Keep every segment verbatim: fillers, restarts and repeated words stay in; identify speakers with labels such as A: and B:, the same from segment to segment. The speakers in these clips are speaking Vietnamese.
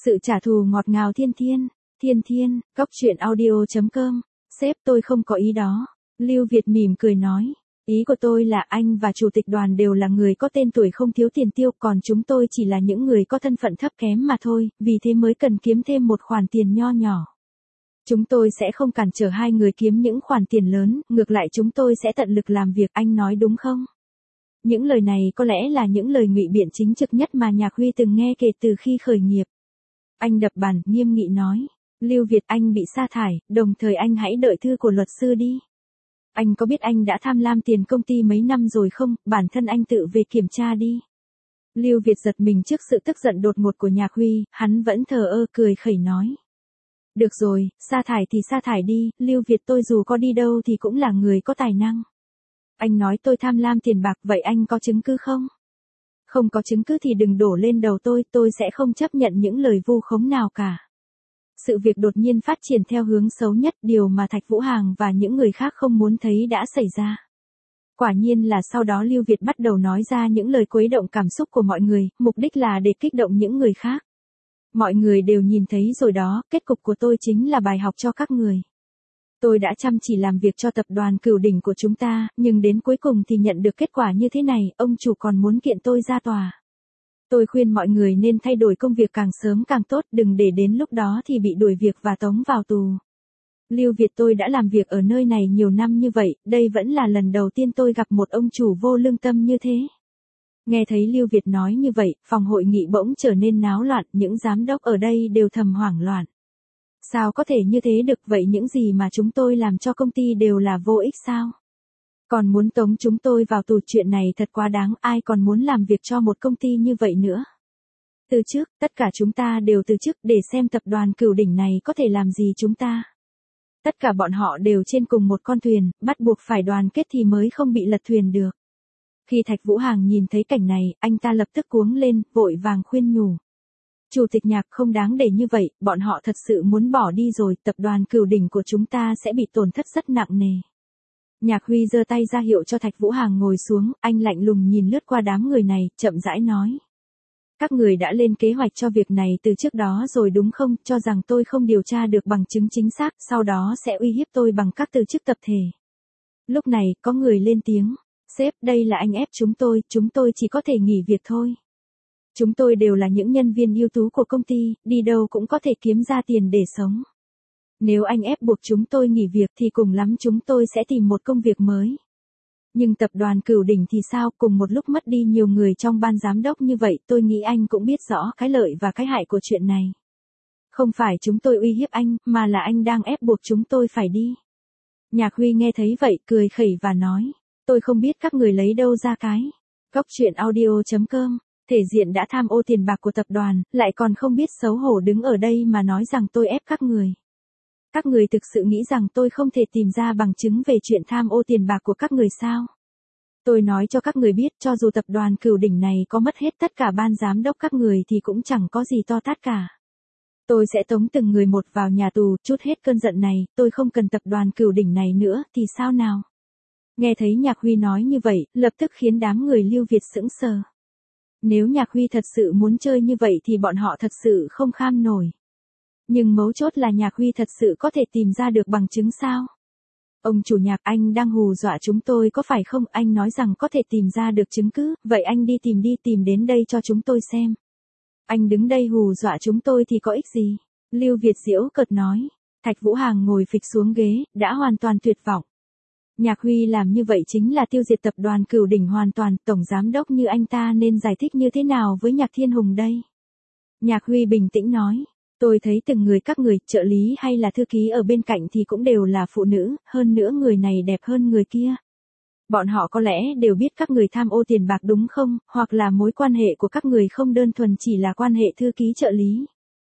A: Sự trả thù ngọt ngào thiên thiên, thiên thiên, góc truyện audio.com, sếp tôi không có ý đó. Lưu Việt mỉm cười nói, ý của tôi là anh và chủ tịch đoàn đều là người có tên tuổi không thiếu tiền tiêu, còn chúng tôi chỉ là những người có thân phận thấp kém mà thôi, vì thế mới cần kiếm thêm một khoản tiền nho nhỏ. Chúng tôi sẽ không cản trở hai người kiếm những khoản tiền lớn, ngược lại chúng tôi sẽ tận lực làm việc, anh nói đúng không? Những lời này có lẽ là những lời ngụy biện chính trực nhất mà Nhạc Huy từng nghe kể từ khi khởi nghiệp. Anh đập bàn, nghiêm nghị nói, Lưu Việt, anh bị sa thải, đồng thời anh hãy đợi thư của luật sư đi. Anh có biết anh đã tham lam tiền công ty mấy năm rồi không, bản thân anh tự về kiểm tra đi. Lưu Việt giật mình trước sự tức giận đột ngột của Nhạc Huy, hắn vẫn thờ ơ cười khẩy nói. Được rồi, sa thải thì sa thải đi, Lưu Việt, tôi dù có đi đâu thì cũng là người có tài năng. Anh nói tôi tham lam tiền bạc, vậy anh có chứng cứ không? Không có chứng cứ thì đừng đổ lên đầu tôi, tôi sẽ không chấp nhận những lời vu khống nào cả. Sự việc đột nhiên phát triển theo hướng xấu nhất, điều mà Thạch Vũ Hàng và những người khác không muốn thấy đã xảy ra. Quả nhiên là sau đó Lưu Việt bắt đầu nói ra những lời khuấy động cảm xúc của mọi người, mục đích là để kích động những người khác. Mọi người đều nhìn thấy rồi đó, kết cục của tôi chính là bài học cho các người. Tôi đã chăm chỉ làm việc cho tập đoàn Cửu Đỉnh của chúng ta, nhưng đến cuối cùng thì nhận được kết quả như thế này, ông chủ còn muốn kiện tôi ra tòa. Tôi khuyên mọi người nên thay đổi công việc càng sớm càng tốt, đừng để đến lúc đó thì bị đuổi việc và tống vào tù. Lưu Việt, tôi đã làm việc ở nơi này nhiều năm như vậy, đây vẫn là lần đầu tiên tôi gặp một ông chủ vô lương tâm như thế. Nghe thấy Lưu Việt nói như vậy, phòng hội nghị bỗng trở nên náo loạn, những giám đốc ở đây đều thầm hoảng loạn. Sao có thể như thế được, vậy những gì mà chúng tôi làm cho công ty đều là vô ích sao? Còn muốn tống chúng tôi vào tù, chuyện này thật quá đáng, ai còn muốn làm việc cho một công ty như vậy nữa? Từ trước, tất cả chúng ta đều từ chức để xem tập đoàn Cửu Đỉnh này có thể làm gì chúng ta. Tất cả bọn họ đều trên cùng một con thuyền, bắt buộc phải đoàn kết thì mới không bị lật thuyền được. Khi Thạch Vũ Hàng nhìn thấy cảnh này, anh ta lập tức cuống lên, vội vàng khuyên nhủ. Chủ tịch Nhạc, không đáng để như vậy, bọn họ thật sự muốn bỏ đi rồi, tập đoàn Cửu Đỉnh của chúng ta sẽ bị tổn thất rất nặng nề. Nhạc Huy giơ tay ra hiệu cho Thạch Vũ Hàng ngồi xuống, anh lạnh lùng nhìn lướt qua đám người này, chậm rãi nói. Các người đã lên kế hoạch cho việc này từ trước đó rồi đúng không, cho rằng tôi không điều tra được bằng chứng chính xác, sau đó sẽ uy hiếp tôi bằng các từ chức tập thể. Lúc này, có người lên tiếng, sếp, đây là anh ép chúng tôi, chúng tôi chỉ có thể nghỉ việc thôi. Chúng tôi đều là những nhân viên ưu tú của công ty, đi đâu cũng có thể kiếm ra tiền để sống. Nếu anh ép buộc chúng tôi nghỉ việc thì cùng lắm chúng tôi sẽ tìm một công việc mới. Nhưng tập đoàn Cửu Đỉnh thì sao, cùng một lúc mất đi nhiều người trong ban giám đốc như vậy, tôi nghĩ anh cũng biết rõ cái lợi và cái hại của chuyện này. Không phải chúng tôi uy hiếp anh, mà là anh đang ép buộc chúng tôi phải đi. Nhạc Huy nghe thấy vậy, cười khẩy và nói, tôi không biết các người lấy đâu ra cái. Góc truyện audio.com, thể diện đã tham ô tiền bạc của tập đoàn, lại còn không biết xấu hổ đứng ở đây mà nói rằng tôi ép các người. Các người thực sự nghĩ rằng tôi không thể tìm ra bằng chứng về chuyện tham ô tiền bạc của các người sao? Tôi nói cho các người biết, cho dù tập đoàn Cửu Đỉnh này có mất hết tất cả ban giám đốc các người thì cũng chẳng có gì to tát cả. Tôi sẽ tống từng người một vào nhà tù, chút hết cơn giận này, tôi không cần tập đoàn Cửu Đỉnh này nữa, thì sao nào? Nghe thấy Nhạc Huy nói như vậy, lập tức khiến đám người Lưu Việt sững sờ. Nếu Nhạc Huy thật sự muốn chơi như vậy thì bọn họ thật sự không kham nổi. Nhưng mấu chốt là Nhạc Huy thật sự có thể tìm ra được bằng chứng sao? Ông chủ Nhạc, anh đang hù dọa chúng tôi có phải không? Anh nói rằng có thể tìm ra được chứng cứ, vậy anh đi tìm đi, tìm đến đây cho chúng tôi xem. Anh đứng đây hù dọa chúng tôi thì có ích gì? Lưu Việt giễu cợt nói. Thạch Vũ Hàng ngồi phịch xuống ghế, đã hoàn toàn tuyệt vọng. Nhạc Huy làm như vậy chính là tiêu diệt tập đoàn Cửu Đỉnh hoàn toàn, tổng giám đốc như anh ta nên giải thích như thế nào với Nhạc Thiên Hùng đây? Nhạc Huy bình tĩnh nói. Tôi thấy từng người các người, trợ lý hay là thư ký ở bên cạnh thì cũng đều là phụ nữ, hơn nữa người này đẹp hơn người kia. Bọn họ có lẽ đều biết các người tham ô tiền bạc đúng không, hoặc là mối quan hệ của các người không đơn thuần chỉ là quan hệ thư ký trợ lý.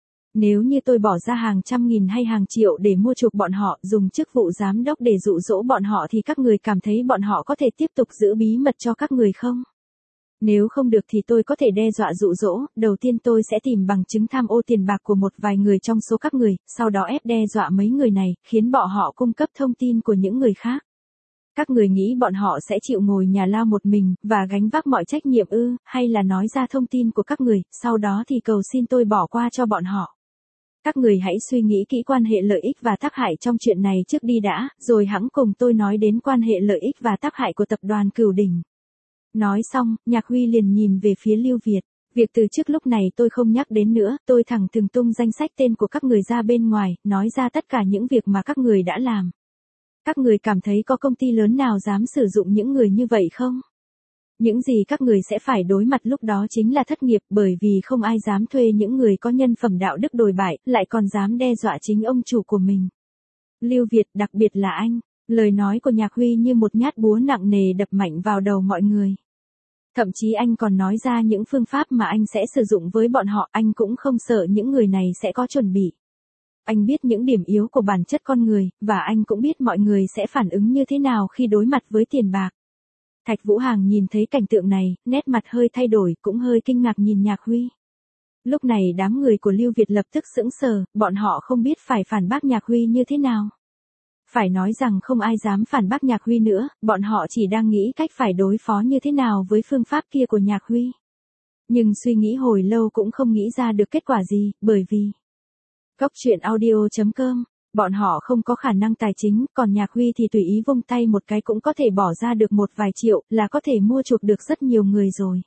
A: Nếu như tôi bỏ ra hàng trăm nghìn hay hàng triệu để mua chuộc bọn họ, dùng chức vụ giám đốc để dụ dỗ bọn họ thì các người cảm thấy bọn họ có thể tiếp tục giữ bí mật cho các người không? Nếu không được thì tôi có thể đe dọa dụ dỗ, đầu tiên tôi sẽ tìm bằng chứng tham ô tiền bạc của một vài người trong số các người, sau đó ép đe dọa mấy người này, khiến bọn họ cung cấp thông tin của những người khác. Các người nghĩ bọn họ sẽ chịu ngồi nhà lao một mình, và gánh vác mọi trách nhiệm ư, hay là nói ra thông tin của các người, sau đó thì cầu xin tôi bỏ qua cho bọn họ. Các người hãy suy nghĩ kỹ quan hệ lợi ích và tác hại trong chuyện này trước đi đã, rồi hẵng cùng tôi nói đến quan hệ lợi ích và tác hại của tập đoàn Cửu Đỉnh. Nói xong, Nhạc Huy liền nhìn về phía Lưu Việt. Việc từ trước lúc này tôi không nhắc đến nữa, tôi thẳng thừng tung danh sách tên của các người ra bên ngoài, nói ra tất cả những việc mà các người đã làm. Các người cảm thấy có công ty lớn nào dám sử dụng những người như vậy không? Những gì các người sẽ phải đối mặt lúc đó chính là thất nghiệp, bởi vì không ai dám thuê những người có nhân phẩm đạo đức đồi bại, lại còn dám đe dọa chính ông chủ của mình. Lưu Việt, đặc biệt là anh, lời nói của Nhạc Huy như một nhát búa nặng nề đập mạnh vào đầu mọi người. Thậm chí anh còn nói ra những phương pháp mà anh sẽ sử dụng với bọn họ, anh cũng không sợ những người này sẽ có chuẩn bị. Anh biết những điểm yếu của bản chất con người, và anh cũng biết mọi người sẽ phản ứng như thế nào khi đối mặt với tiền bạc. Thạch Vũ Hàng nhìn thấy cảnh tượng này, nét mặt hơi thay đổi, cũng hơi kinh ngạc nhìn Nhạc Huy. Lúc này đám người của Lưu Việt lập tức sững sờ, bọn họ không biết phải phản bác Nhạc Huy như thế nào. Phải nói rằng không ai dám phản bác Nhạc Huy nữa, bọn họ chỉ đang nghĩ cách phải đối phó như thế nào với phương pháp kia của Nhạc Huy. Nhưng suy nghĩ hồi lâu cũng không nghĩ ra được kết quả gì, bởi vì Cốc truyện audio chấm com, bọn họ không có khả năng tài chính, còn Nhạc Huy thì tùy ý vung tay một cái cũng có thể bỏ ra được một vài triệu, là có thể mua chuộc được rất nhiều người rồi.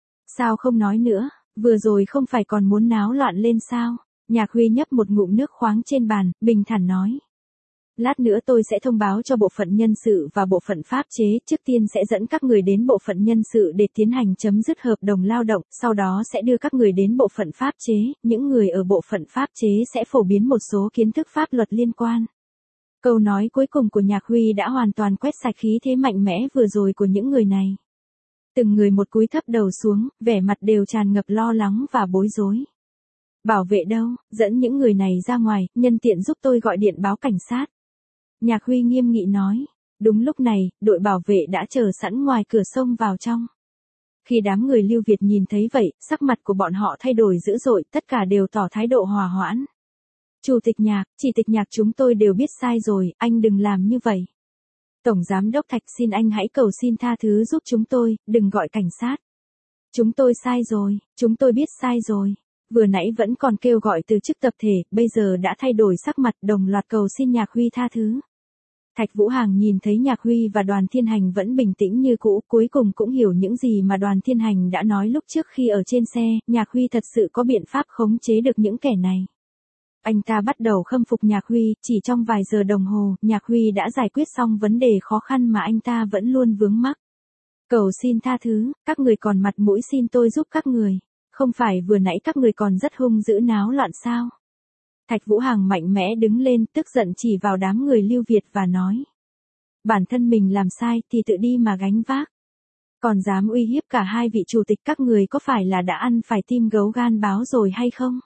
A: Sao không nói nữa, vừa rồi không phải còn muốn náo loạn lên sao? Nhạc Huy nhấp một ngụm nước khoáng trên bàn, bình thản nói. Lát nữa tôi sẽ thông báo cho bộ phận nhân sự và bộ phận pháp chế, trước tiên sẽ dẫn các người đến bộ phận nhân sự để tiến hành chấm dứt hợp đồng lao động, sau đó sẽ đưa các người đến bộ phận pháp chế, những người ở bộ phận pháp chế sẽ phổ biến một số kiến thức pháp luật liên quan. Câu nói cuối cùng của Nhạc Huy đã hoàn toàn quét sạch khí thế mạnh mẽ vừa rồi của những người này. Từng người một cúi thấp đầu xuống, vẻ mặt đều tràn ngập lo lắng và bối rối. Bảo vệ đâu, dẫn những người này ra ngoài, nhân tiện giúp tôi gọi điện báo cảnh sát. Nhạc Huy nghiêm nghị nói. Đúng lúc này, đội bảo vệ đã chờ sẵn ngoài cửa xông vào trong. Khi đám người Lưu Việt nhìn thấy vậy, sắc mặt của bọn họ thay đổi dữ dội, tất cả đều tỏ thái độ hòa hoãn. Chủ tịch Nhạc, chỉ tịch Nhạc chúng tôi đều biết sai rồi, anh đừng làm như vậy. Tổng giám đốc Thạch xin anh hãy cầu xin tha thứ giúp chúng tôi, đừng gọi cảnh sát. Chúng tôi sai rồi, chúng tôi biết sai rồi. Vừa nãy vẫn còn kêu gọi từ chức tập thể, bây giờ đã thay đổi sắc mặt, đồng loạt cầu xin Nhạc Huy tha thứ. Thạch Vũ Hàng nhìn thấy Nhạc Huy và Đoàn Thiên Hành vẫn bình tĩnh như cũ, cuối cùng cũng hiểu những gì mà Đoàn Thiên Hành đã nói lúc trước khi ở trên xe, Nhạc Huy thật sự có biện pháp khống chế được những kẻ này. Anh ta bắt đầu khâm phục Nhạc Huy, chỉ trong vài giờ đồng hồ, Nhạc Huy đã giải quyết xong vấn đề khó khăn mà anh ta vẫn luôn vướng mắc. Cầu xin tha thứ, các người còn mặt mũi xin tôi giúp các người. Không phải vừa nãy các người còn rất hung dữ náo loạn sao? Thạch Vũ Hàng mạnh mẽ đứng lên, tức giận chỉ vào đám người Lưu Việt và nói. Bản thân mình làm sai thì tự đi mà gánh vác. Còn dám uy hiếp cả hai vị chủ tịch, các người có phải là đã ăn phải tim gấu gan báo rồi hay không?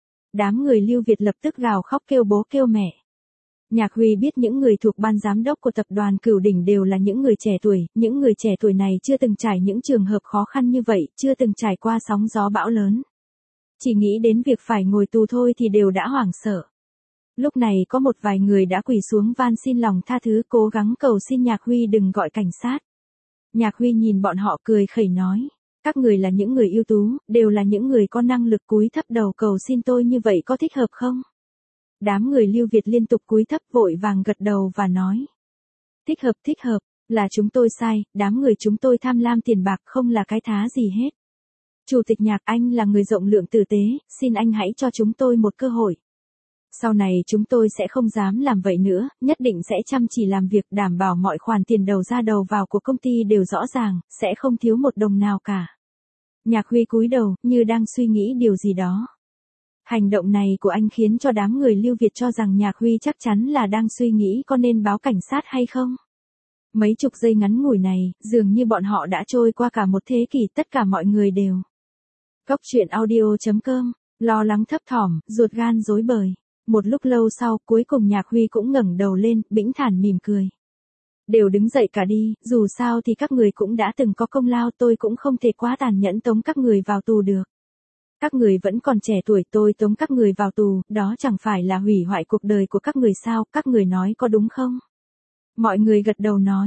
A: Đám người Lưu Việt lập tức gào khóc kêu bố kêu mẹ. Nhạc Huy biết những người thuộc ban giám đốc của tập đoàn Cửu Đỉnh đều là những người trẻ tuổi, những người trẻ tuổi này chưa từng trải những trường hợp khó khăn như vậy, chưa từng trải qua sóng gió bão lớn. Chỉ nghĩ đến việc phải ngồi tù thôi thì đều đã hoảng sợ. Lúc này có một vài người đã quỳ xuống van xin lòng tha thứ, cố gắng cầu xin Nhạc Huy đừng gọi cảnh sát. Nhạc Huy nhìn bọn họ cười khẩy nói, các người là những người ưu tú, đều là những người có năng lực, cúi thấp đầu cầu xin tôi như vậy có thích hợp không? Đám người Lưu Việt liên tục cúi thấp vội vàng gật đầu và nói. Thích hợp, thích hợp, là chúng tôi sai, đám người chúng tôi tham lam tiền bạc không là cái thá gì hết. Chủ tịch Nhạc, anh là người rộng lượng tử tế, xin anh hãy cho chúng tôi một cơ hội. Sau này chúng tôi sẽ không dám làm vậy nữa, nhất định sẽ chăm chỉ làm việc, đảm bảo mọi khoản tiền đầu ra đầu vào của công ty đều rõ ràng, sẽ không thiếu một đồng nào cả. Nhạc Huy cúi đầu, như đang suy nghĩ điều gì đó. Hành động này của anh khiến cho đám người Lưu Việt cho rằng Nhạc Huy chắc chắn là đang suy nghĩ có nên báo cảnh sát hay không. Mấy chục giây ngắn ngủi này, dường như bọn họ đã trôi qua cả một thế kỷ, tất cả mọi người đều. Cốc truyện audio chấm com, lo lắng thấp thỏm, ruột gan rối bời. Một lúc lâu sau, cuối cùng Nhạc Huy cũng ngẩng đầu lên, bĩnh thản mỉm cười. Đều đứng dậy cả đi, dù sao thì các người cũng đã từng có công lao, tôi cũng không thể quá tàn nhẫn tống các người vào tù được. Các người vẫn còn trẻ tuổi, tôi tống các người vào tù, đó chẳng phải là hủy hoại cuộc đời của các người sao, các người nói có đúng không? Mọi người gật đầu nói,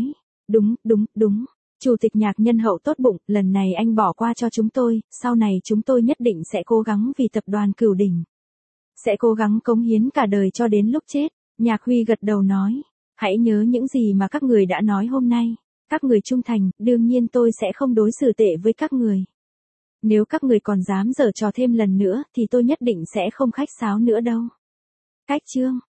A: Đúng, đúng, đúng. Chủ tịch Nhạc nhân hậu tốt bụng, lần này anh bỏ qua cho chúng tôi, sau này chúng tôi nhất định sẽ cố gắng vì tập đoàn Cửu Đỉnh. Sẽ cố gắng cống hiến cả đời cho đến lúc chết. Nhạc Huy gật đầu nói. Hãy nhớ những gì mà các người đã nói hôm nay. Các người trung thành, đương nhiên tôi sẽ không đối xử tệ với các người. Nếu các người còn dám giở trò thêm lần nữa thì tôi nhất định sẽ không khách sáo nữa đâu. Cách chương